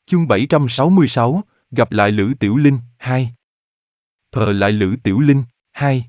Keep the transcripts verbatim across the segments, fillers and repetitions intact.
Chương bảy trăm sáu mươi sáu, gặp lại Lữ Tiểu Linh, hai. Thờ lại Lữ Tiểu Linh, hai.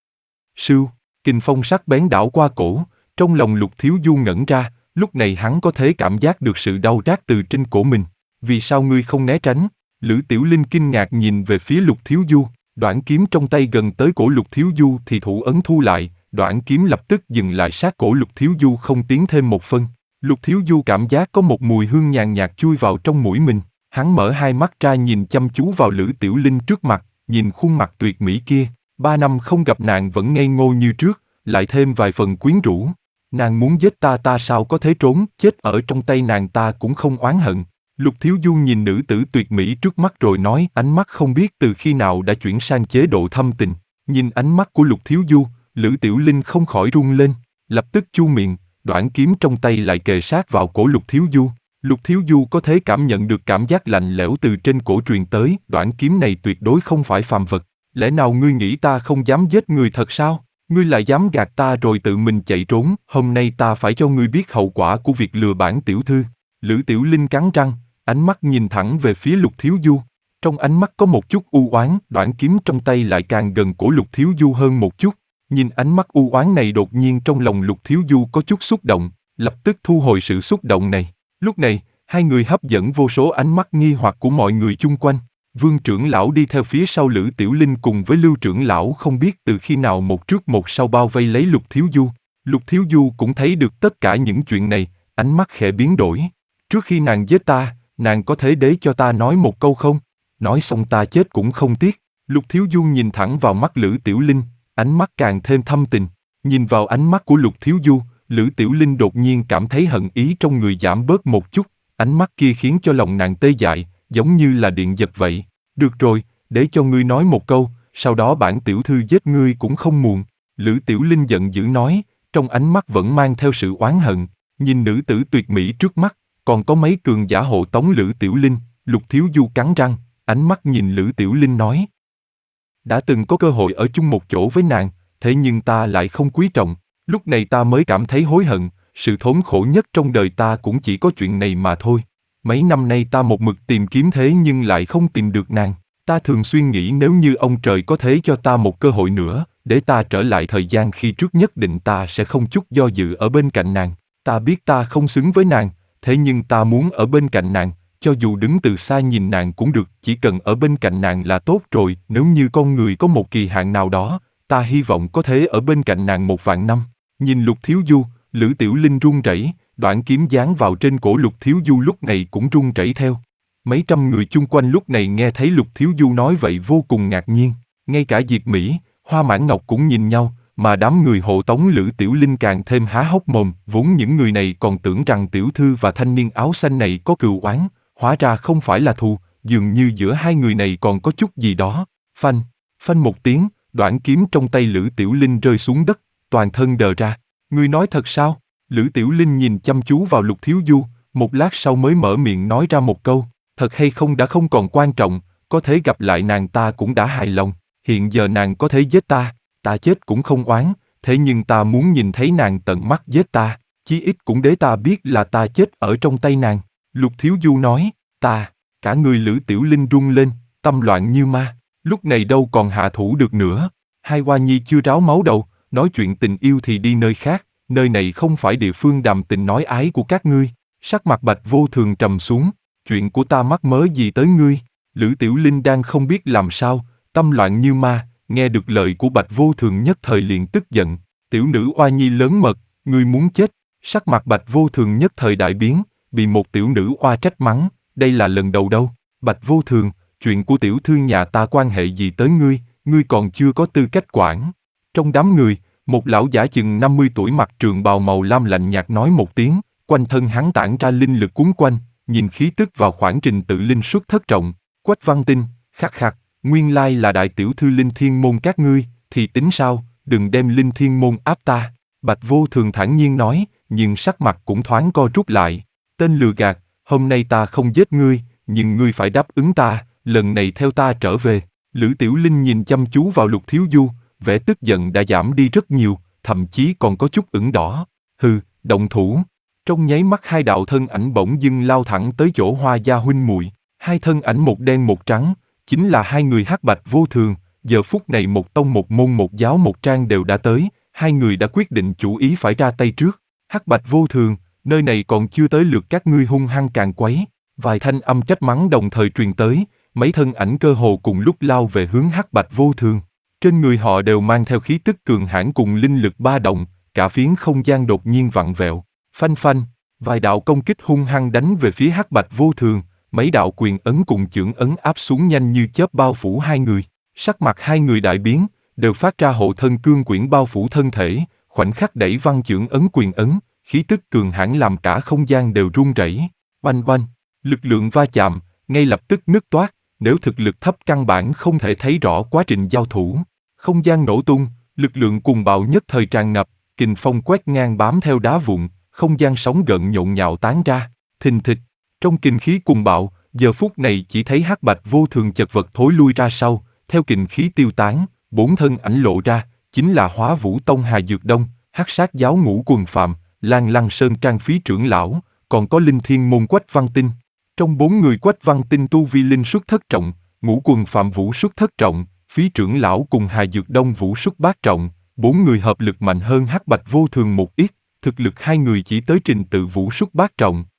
Sưu, kình phong sắc bén đảo qua cổ, trong lòng Lục Thiếu Du ngẩn ra, lúc này hắn có thể cảm giác được sự đau rát từ trên cổ mình. Vì sao ngươi không né tránh? Lữ Tiểu Linh kinh ngạc nhìn về phía Lục Thiếu Du, đoạn kiếm trong tay gần tới cổ Lục Thiếu Du thì thủ ấn thu lại, đoạn kiếm lập tức dừng lại sát cổ Lục Thiếu Du không tiến thêm một phân. Lục Thiếu Du cảm giác có một mùi hương nhàn nhạt chui vào trong mũi mình, hắn mở hai mắt ra nhìn chăm chú vào Lữ Tiểu Linh trước mặt, nhìn khuôn mặt tuyệt mỹ kia, ba năm không gặp nàng vẫn ngây ngô như trước, lại thêm vài phần quyến rũ. Nàng muốn giết ta ta sao có thể trốn, chết ở trong tay nàng ta cũng không oán hận. Lục Thiếu Du nhìn nữ tử tuyệt mỹ trước mắt rồi nói, ánh mắt không biết từ khi nào đã chuyển sang chế độ thâm tình. Nhìn ánh mắt của Lục Thiếu Du, Lữ Tiểu Linh không khỏi run lên, lập tức chu miệng, đoạn kiếm trong tay lại kề sát vào cổ Lục Thiếu Du. Lục Thiếu Du có thể cảm nhận được cảm giác lạnh lẽo từ trên cổ truyền tới, đoạn kiếm này tuyệt đối không phải phàm vật. Lẽ nào ngươi nghĩ ta không dám giết người thật sao? Ngươi lại dám gạt ta rồi tự mình chạy trốn, hôm nay ta phải cho ngươi biết hậu quả của việc lừa bản tiểu thư. Lữ Tiểu Linh cắn răng, ánh mắt nhìn thẳng về phía Lục Thiếu Du. Trong ánh mắt có một chút u oán, đoạn kiếm trong tay lại càng gần cổ Lục Thiếu Du hơn một chút. Nhìn ánh mắt u oán này đột nhiên trong lòng Lục Thiếu Du có chút xúc động, lập tức thu hồi sự xúc động này. Lúc này, hai người hấp dẫn vô số ánh mắt nghi hoặc của mọi người chung quanh. Vương trưởng lão đi theo phía sau Lữ Tiểu Linh cùng với Lưu trưởng lão không biết từ khi nào một trước một sau bao vây lấy Lục Thiếu Du. Lục Thiếu Du cũng thấy được tất cả những chuyện này, ánh mắt khẽ biến đổi. Trước khi nàng giết ta, nàng có thể để cho ta nói một câu không? Nói xong ta chết cũng không tiếc. Lục Thiếu Du nhìn thẳng vào mắt Lữ Tiểu Linh, ánh mắt càng thêm thâm tình. Nhìn vào ánh mắt của Lục Thiếu Du, Lữ Tiểu Linh đột nhiên cảm thấy hận ý trong người giảm bớt một chút. Ánh mắt kia khiến cho lòng nàng tê dại, giống như là điện giật vậy. Được rồi, để cho ngươi nói một câu, sau đó bản tiểu thư giết ngươi cũng không muộn. Lữ Tiểu Linh giận dữ nói, trong ánh mắt vẫn mang theo sự oán hận. Nhìn nữ tử tuyệt mỹ trước mắt, còn có mấy cường giả hộ tống Lữ Tiểu Linh. Lục Thiếu Du cắn răng, ánh mắt nhìn Lữ Tiểu Linh nói. Đã từng có cơ hội ở chung một chỗ với nàng, thế nhưng ta lại không quý trọng. Lúc này ta mới cảm thấy hối hận, sự thốn khổ nhất trong đời ta cũng chỉ có chuyện này mà thôi. Mấy năm nay ta một mực tìm kiếm thế nhưng lại không tìm được nàng. Ta thường xuyên nghĩ nếu như ông trời có thể cho ta một cơ hội nữa, để ta trở lại thời gian khi trước nhất định ta sẽ không chút do dự ở bên cạnh nàng. Ta biết ta không xứng với nàng, thế nhưng ta muốn ở bên cạnh nàng, cho dù đứng từ xa nhìn nàng cũng được, chỉ cần ở bên cạnh nàng là tốt rồi. Nếu như con người có một kỳ hạn nào đó, ta hy vọng có thể ở bên cạnh nàng một vạn năm. Nhìn Lục Thiếu Du, Lữ Tiểu Linh run rẩy, đoạn kiếm giáng vào trên cổ Lục Thiếu Du lúc này cũng run rẩy theo. Mấy trăm người chung quanh lúc này nghe thấy Lục Thiếu Du nói vậy vô cùng ngạc nhiên, ngay cả Diệp Mỹ, Hoa Mãn Ngọc cũng nhìn nhau, mà đám người hộ tống Lữ Tiểu Linh càng thêm há hốc mồm, vốn những người này còn tưởng rằng tiểu thư và thanh niên áo xanh này có cừu oán, hóa ra không phải là thù, dường như giữa hai người này còn có chút gì đó. Phanh, phanh một tiếng, đoạn kiếm trong tay Lữ Tiểu Linh rơi xuống đất, toàn thân đờ ra. Ngươi nói thật sao? Lữ Tiểu Linh nhìn chăm chú vào Lục Thiếu Du, một lát sau mới mở miệng nói ra một câu, thật hay không đã không còn quan trọng, có thể gặp lại nàng ta cũng đã hài lòng, hiện giờ nàng có thể giết ta, ta chết cũng không oán, thế nhưng ta muốn nhìn thấy nàng tận mắt giết ta, chí ít cũng để ta biết là ta chết ở trong tay nàng. Lục Thiếu Du nói, ta, cả người Lữ Tiểu Linh run lên, tâm loạn như ma, lúc này đâu còn hạ thủ được nữa, hai hoa nhi chưa ráo máu đầu, nói chuyện tình yêu thì đi nơi khác, nơi này không phải địa phương đàm tình nói ái của các ngươi. Sắc mặt Bạch Vô Thường trầm xuống, chuyện của ta mắc mớ gì tới ngươi? Lữ Tiểu Linh đang không biết làm sao, tâm loạn như ma, nghe được lời của Bạch Vô Thường nhất thời liền tức giận, tiểu nữ oa nhi lớn mật, ngươi muốn chết. Sắc mặt Bạch Vô Thường nhất thời đại biến, bị một tiểu nữ oa trách mắng, đây là lần đầu đâu. Bạch Vô Thường, chuyện của tiểu thư nhà ta quan hệ gì tới ngươi, ngươi còn chưa có tư cách quản. Trong đám người, một lão giả chừng năm mươi tuổi mặc trường bào màu lam lạnh nhạt nói một tiếng, quanh thân hắn tản ra linh lực cuốn quanh, nhìn khí tức vào khoảng trình tự linh xuất thất trọng. Quách Văn Tinh, khắc khắc, nguyên lai là đại tiểu thư Linh Thiên Môn các ngươi, thì tính sao, đừng đem Linh Thiên Môn áp ta. Bạch Vô Thường thản nhiên nói, nhưng sắc mặt cũng thoáng co rút lại. Tên lừa gạt, hôm nay ta không giết ngươi, nhưng ngươi phải đáp ứng ta, lần này theo ta trở về. Lữ Tiểu Linh nhìn chăm chú vào Lục Thiếu Du, vẻ tức giận đã giảm đi rất nhiều, thậm chí còn có chút ửng đỏ. Hừ, động thủ. Trong nháy mắt hai đạo thân ảnh bỗng dưng lao thẳng tới chỗ Hoa gia huynh muội. Hai thân ảnh một đen một trắng, chính là hai người hắc bạch vô thường. Giờ phút này một tông một môn một giáo một trang đều đã tới, hai người đã quyết định chủ ý phải ra tay trước. Hắc bạch vô thường, nơi này còn chưa tới lượt các ngươi hung hăng càn quấy. Vài thanh âm trách mắng đồng thời truyền tới, mấy thân ảnh cơ hồ cùng lúc lao về hướng hắc bạch vô thường. Trên người họ đều mang theo khí tức cường hãn cùng linh lực ba động, cả phiến không gian đột nhiên vặn vẹo. Phanh phanh, vài đạo công kích hung hăng đánh về phía hắc bạch vô thường, mấy đạo quyền ấn cùng chưởng ấn áp xuống nhanh như chớp bao phủ hai người. Sắc mặt hai người đại biến, đều phát ra hộ thân cương quyển bao phủ thân thể, khoảnh khắc đẩy văn chưởng ấn quyền ấn, khí tức cường hãn làm cả không gian đều rung rẩy. Oanh oanh, lực lượng va chạm, ngay lập tức nứt toát, nếu thực lực thấp căn bản không thể thấy rõ quá trình giao thủ. Không gian nổ tung, lực lượng cuồng bạo nhất thời tràn ngập, kình phong quét ngang bám theo đá vụn, không gian sóng gợn nhộn nhạo tán ra, thình thịch. Trong kình khí cuồng bạo, giờ phút này chỉ thấy hắc bạch vô thường chật vật thối lui ra sau, theo kình khí tiêu tán, bốn thân ảnh lộ ra, chính là Hóa Vũ Tông Hà Dược Đông, Hắc Sát Giáo Ngũ Quần Phạm, Lan Lăng Sơn Trang phí trưởng lão, còn có Linh Thiên Môn Quách Văn Tinh. Trong bốn người Quách Văn Tinh tu vi linh xuất thất trọng, Ngũ Quần Phạm vũ xuất thất trọng, phí trưởng lão cùng Hà Dược Đông vũ xuất bát trọng, bốn người hợp lực mạnh hơn hắc bạch vô thường một ít, thực lực hai người chỉ tới trình tự vũ xuất bát trọng.